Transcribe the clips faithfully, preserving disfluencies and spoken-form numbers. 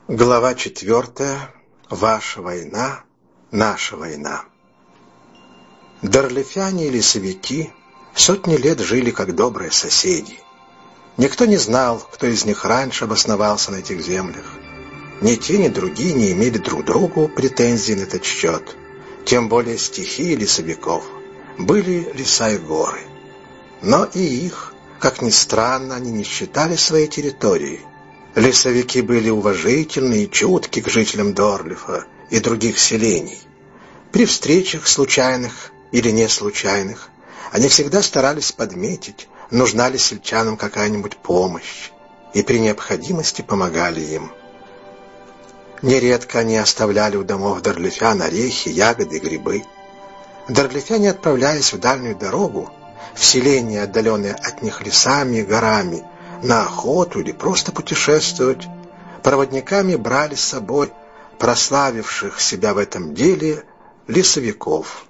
Глава четвертая. Ваша война, наша война. Дорлефяне и лесовики сотни лет жили как добрые соседи. Никто не знал, кто из них раньше обосновался на этих землях. Ни те, ни другие не имели друг другу претензий на этот счет. Тем более стихии лесовиков были леса и горы. Но и их, как ни странно, они не считали своей территорией. Лесовики были уважительны и чутки к жителям Дорлифа и других селений. При встречах, случайных или не случайных, они всегда старались подметить, нужна ли сельчанам какая-нибудь помощь, и при необходимости помогали им. Нередко они оставляли у домов дорлифян орехи, ягоды и грибы. Дорлифяне, отправляясь в дальнюю дорогу, в селения, отдаленные от них лесами и горами, на охоту или просто путешествовать, проводниками брали с собой прославивших себя в этом деле лесовиков.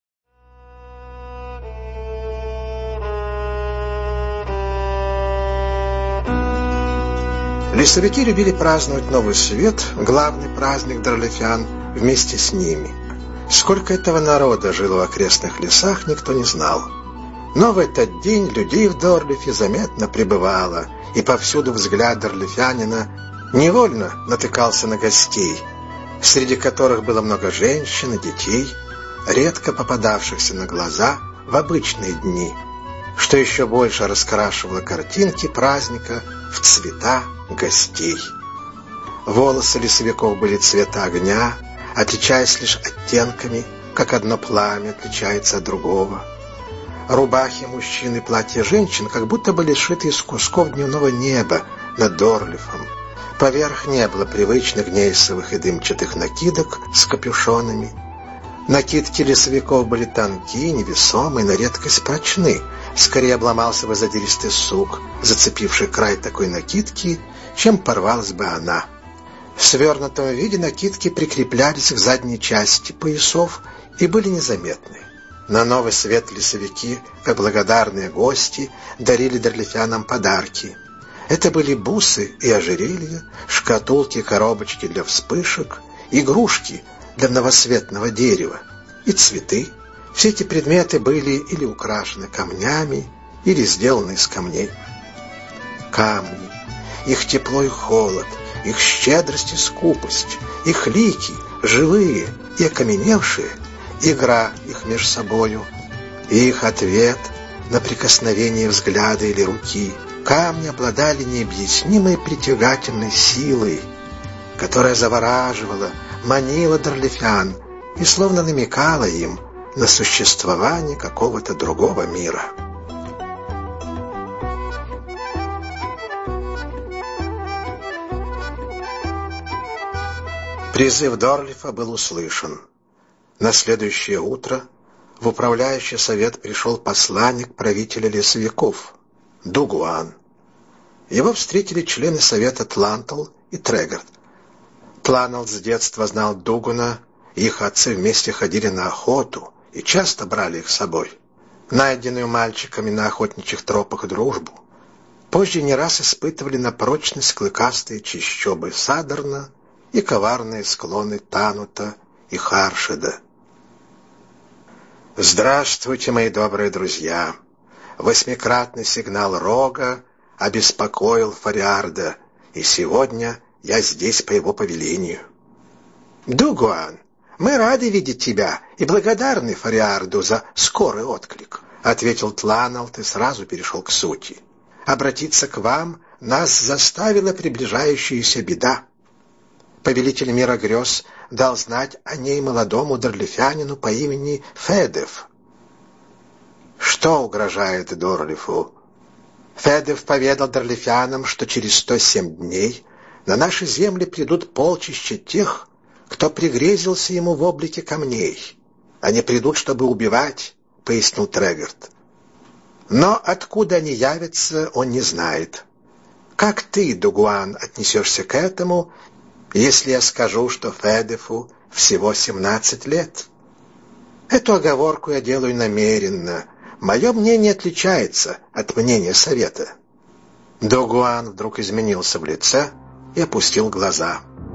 Лесовики любили праздновать Новый Свет, главный праздник дорлифян, вместе с ними. Сколько этого народа жило в окрестных лесах, никто не знал. Но в этот день людей в Дорлифе заметно прибывало, и повсюду взгляд дорлифянина невольно натыкался на гостей, среди которых было много женщин и детей, редко попадавшихся на глаза в обычные дни, что еще больше раскрашивало картинки праздника в цвета гостей. Волосы лесовиков были цвета огня, отличаясь лишь оттенками, как одно пламя отличается от другого. Рубахи мужчин и платья женщин как будто были сшиты из кусков дневного неба над Дорлифом. Поверх не было привычных гнейсовых и дымчатых накидок с капюшонами. Накидки лесовиков были тонкие, невесомые, на редкость прочны. Скорее обломался бы задиристый сук, зацепивший край такой накидки, чем порвалась бы она. В свернутом виде накидки прикреплялись к задней части поясов и были незаметны. На Новый Свет лесовики, как благодарные гости, дарили дорлифянам подарки. Это были бусы и ожерелья, шкатулки и коробочки для вспышек, игрушки для новосветного дерева и цветы. Все эти предметы были или украшены камнями, или сделаны из камней. Камни, их тепло и холод, их щедрость и скупость, их лики, живые и окаменевшие, игра их меж собою, и их ответ на прикосновение взгляда или руки. Камни обладали необъяснимой притягательной силой, которая завораживала, манила дорлифян и словно намекала им на существование какого-то другого мира. Призыв Дорлифа был услышан. На следующее утро в управляющий совет пришел посланник правителя лесовиков, Дугуан. Его встретили члены совета Тлантл и Трегард. Тланл с детства знал Дугуна, их отцы вместе ходили на охоту и часто брали их с собой. Найденную мальчиками на охотничьих тропах дружбу позже не раз испытывали на прочность клыкастые чащобы Садерна и коварные склоны Танута и Харшеда. Здравствуйте, мои добрые друзья! Восьмикратный сигнал рога обеспокоил Фариарда, и сегодня я здесь по его повелению. Дугуан, мы рады видеть тебя и благодарны Фариарду за скорый отклик, ответил Тланалт и сразу перешел к сути. Обратиться к вам нас заставила приближающаяся беда. Повелитель мира грез дал знать о ней молодому дорлифянину по имени Федев. Что угрожает Дорлифу? Федев поведал дорлифянам, что через сто семь дней на наши земли придут полчища тех, кто пригрезился ему в облике камней. Они придут, чтобы убивать, — пояснил Трегард. Но откуда они явятся, он не знает. Как ты, Дугуан, отнесешься к этому, если я скажу, что Федефу всего семнадцать лет? Эту оговорку я делаю намеренно. Мое мнение отличается от мнения совета. Дугуан вдруг изменился в лице и опустил глаза.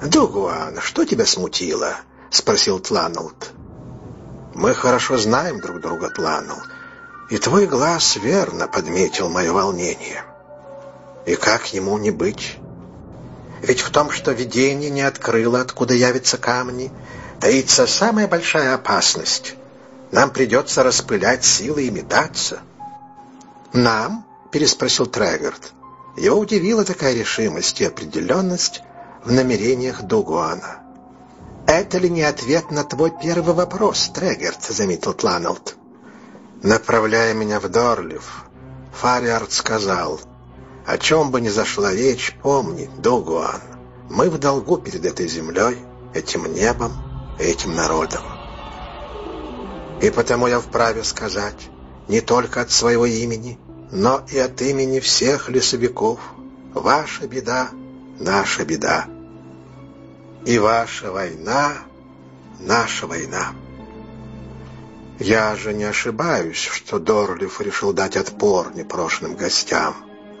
«Дугуан, что тебя смутило?» — спросил Тланалт. «Мы хорошо знаем друг друга, Тланал, и твой глаз верно подметил мое волнение. И как ему не быть? Ведь в том, что видение не открыло, откуда явятся камни, таится самая большая опасность. Нам придется распылять силы и метаться». «Нам?» — переспросил Трегорд. Его удивила такая решимость и определенность в намерениях Дугуана. «Это ли не ответ на твой первый вопрос, Трегорд?» — заметил Тланалт. «Направляя меня в Дорлив, Фариард сказал: о чем бы ни зашла речь, помни, Дугуан, мы в долгу перед этой землей, этим небом и этим народом. И потому я вправе сказать не только от своего имени, но и от имени всех лесовиков: ваша беда — наша беда, и ваша война — наша война». Я же не ошибаюсь, что Дорлив решил дать отпор непрошенным гостям.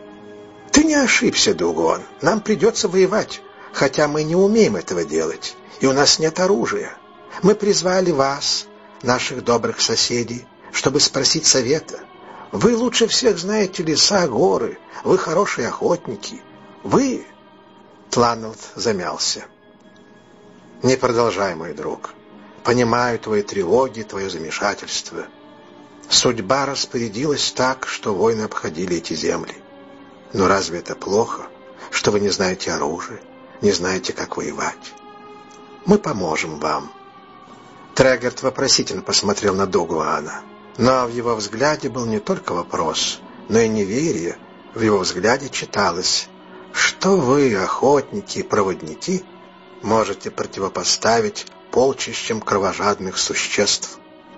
«Ты не ошибся, Дугуан. Нам придется воевать, хотя мы не умеем этого делать, и у нас нет оружия. Мы призвали вас, наших добрых соседей, чтобы спросить совета. Вы лучше всех знаете леса, горы, вы хорошие охотники. Вы...» Тланалт замялся. «Не продолжай, мой друг. Понимаю твои тревоги, твое замешательство. Судьба распорядилась так, что войны обходили эти земли. Но разве это плохо, что вы не знаете оружия, не знаете, как воевать? Мы поможем вам». Трегорд вопросительно посмотрел на Дугуана, но в его взгляде был не только вопрос, но и неверие. В его взгляде читалось: что вы, охотники и проводники, можете противопоставить полчищам кровожадных существ.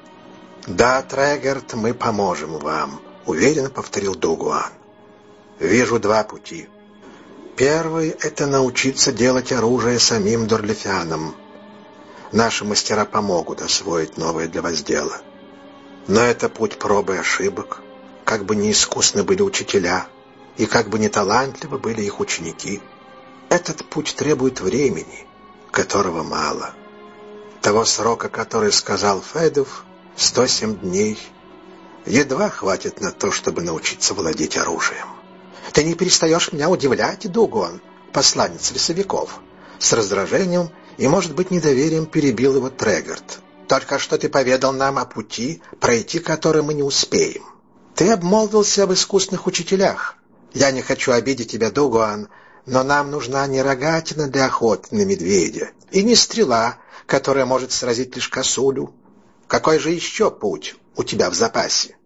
«Да, Трегорд, мы поможем вам», — уверенно повторил Дугуан. «Вижу два пути. Первый — это научиться делать оружие самим дорлифянам. Наши мастера помогут освоить новое для вас дело. Но это путь пробы и ошибок, как бы неискусны были учителя, и как бы неталантливы были их ученики. Этот путь требует времени, которого мало. Того срока, который сказал Федов, сто семь дней, едва хватит на то, чтобы научиться владеть оружием». «Ты не перестаешь меня удивлять, Дугуан, посланец лесовиков». С раздражением и, может быть, недоверием перебил его Трегорд. «Только что ты поведал нам о пути, пройти который мы не успеем. Ты обмолвился об искусных учителях. Я не хочу обидеть тебя, Дугуан, но нам нужна не рогатина для охоты на медведя и не стрела, которая может сразить лишь косулю. Какой же еще путь у тебя в запасе?»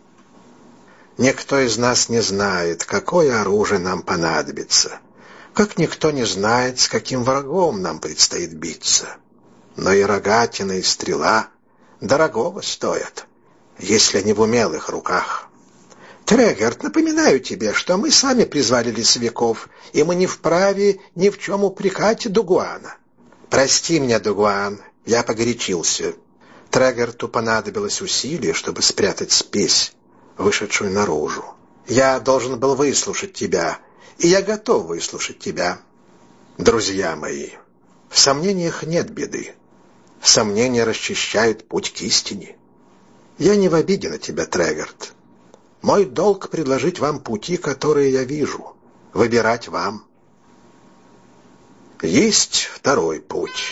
«Никто из нас не знает, какое оружие нам понадобится, как никто не знает, с каким врагом нам предстоит биться. Но и рогатина, и стрела дорогого стоят, если они в умелых руках. Трегорд, напоминаю тебе, что мы сами призвали лесовиков, и мы не вправе ни в чем упрекать Дугуана. Прости меня, Дугуан, я погорячился». Трегорду понадобилось усилие, чтобы спрятать спесь, вышедшую наружу. «Я должен был выслушать тебя, и я готов выслушать тебя. Друзья мои, в сомнениях нет беды. Сомнения расчищают путь к истине. Я не в обиде на тебя, Трегорд. Мой долг предложить вам пути, которые я вижу, выбирать вам. Есть второй путь».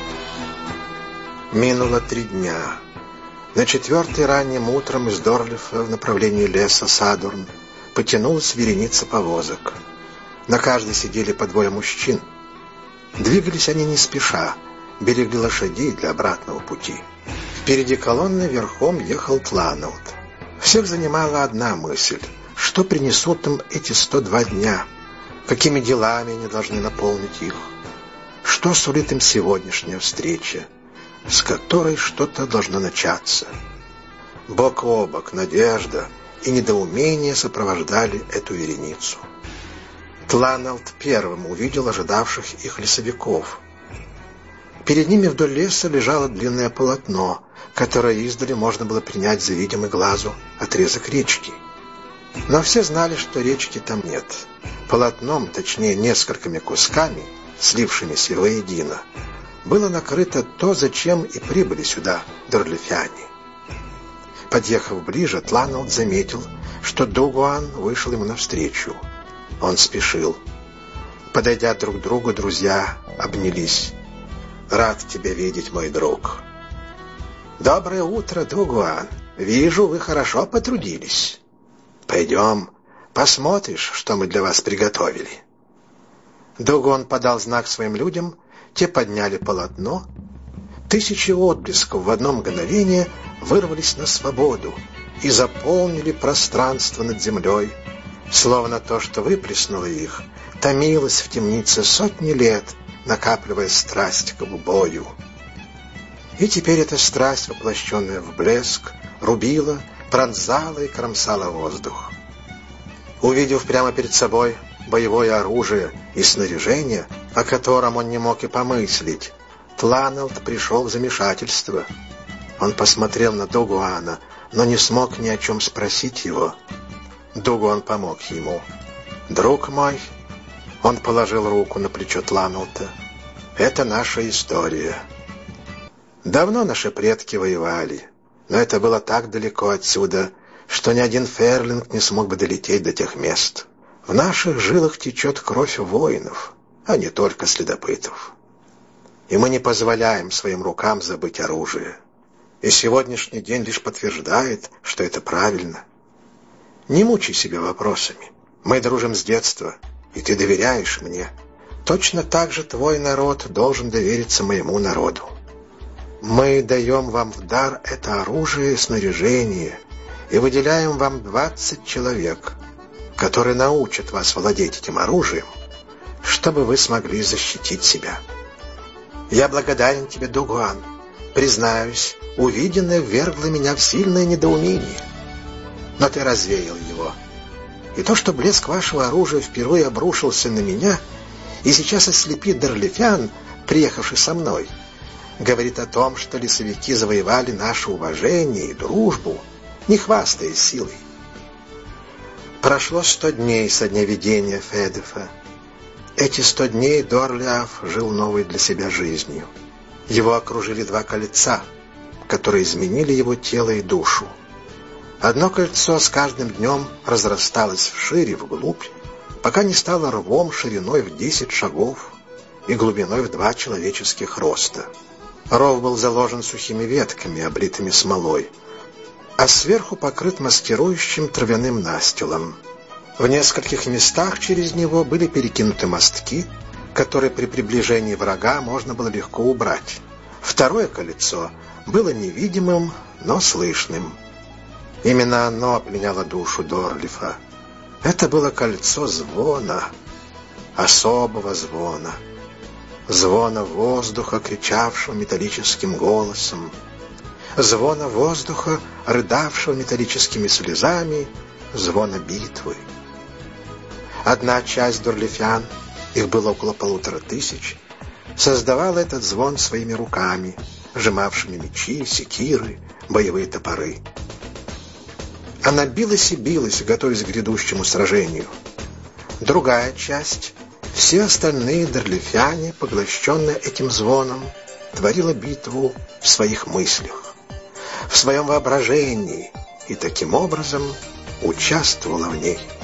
Минуло три дня. На четвертый ранним утром из Дорлифа в направлении леса Садурн потянулась вереница повозок. На каждой сидели по двое мужчин. Двигались они не спеша, берегли лошадей для обратного пути. Впереди колонны верхом ехал Тланалт. Всех занимала одна мысль: что принесут им эти сто два дня, какими делами они должны наполнить их, что сулит им сегодняшняя встреча, с которой что-то должно начаться. Бок о бок надежда и недоумение сопровождали эту вереницу. Тланалт первым увидел ожидавших их лесовиков. Перед ними вдоль леса лежало длинное полотно, которое издали можно было принять за видимый глазу отрезок речки. Но все знали, что речки там нет. Полотном, точнее несколькими кусками, слившимися воедино, было накрыто то, зачем и прибыли сюда дорлифяне. Подъехав ближе, Тланалд заметил, что Дугуан вышел ему навстречу. Он спешил. Подойдя друг к другу, друзья обнялись. «Рад тебя видеть, мой друг». «Доброе утро, Дугуан. Вижу, вы хорошо потрудились. Пойдем, посмотришь, что мы для вас приготовили». Дугуан подал знак своим людям, те подняли полотно. Тысячи отблесков в одно мгновение вырвались на свободу и заполнили пространство над землей, словно то, что выплеснуло их, томилось в темнице сотни лет, накапливая страсть к бою. И теперь эта страсть, воплощенная в блеск, рубила, пронзала и кромсала воздух. Увидев прямо перед собой боевое оружие и снаряжение, о котором он не мог и помыслить, Тланалд пришел в замешательство. Он посмотрел на Дугуана, но не смог ни о чем спросить его. Дугуан помог ему. «Друг мой», — он положил руку на плечо Тланалда, — «это наша история. Давно наши предки воевали, но это было так далеко отсюда, что ни один ферлинг не смог бы долететь до тех мест. В наших жилах течет кровь воинов, а не только следопытов. И мы не позволяем своим рукам забыть оружие. И сегодняшний день лишь подтверждает, что это правильно. Не мучай себя вопросами. Мы дружим с детства, и ты доверяешь мне. Точно так же твой народ должен довериться моему народу. Мы даем вам в дар это оружие и снаряжение, и выделяем вам двадцать человек, которые научат вас владеть этим оружием, чтобы вы смогли защитить себя. Я благодарен тебе, Дугуан. Признаюсь, увиденное ввергло меня в сильное недоумение. Но ты развеял его. И то, что блеск вашего оружия впервые обрушился на меня и сейчас ослепит дорлифян, приехавший со мной, говорит о том, что лесовики завоевали наше уважение и дружбу, не хвастаясь силой. Прошло сто дней со дня видения Федефа. Эти сто дней Дорлиаф жил новой для себя жизнью. Его окружили два кольца, которые изменили его тело и душу. Одно кольцо с каждым днем разрасталось вширь и вглубь, пока не стало рвом шириной в десять шагов и глубиной в два человеческих роста. Ров был заложен сухими ветками, облитыми смолой, а сверху покрыт маскирующим травяным настилом. В нескольких местах через него были перекинуты мостки, которые при приближении врага можно было легко убрать. Второе кольцо было невидимым, но слышным. Именно оно пленяло душу Дорлифа. Это было кольцо звона, особого звона. Звона воздуха, кричавшего металлическим голосом. Звона воздуха, рыдавшего металлическими слезами. Звона битвы. Одна часть дорлифян, их было около полутора тысяч, создавала этот звон своими руками, сжимавшими мечи, секиры, боевые топоры. Она билась и билась, готовясь к грядущему сражению. Другая часть, все остальные дорлифяне, поглощенные этим звоном, творила битву в своих мыслях, в своем воображении и таким образом участвовала в ней.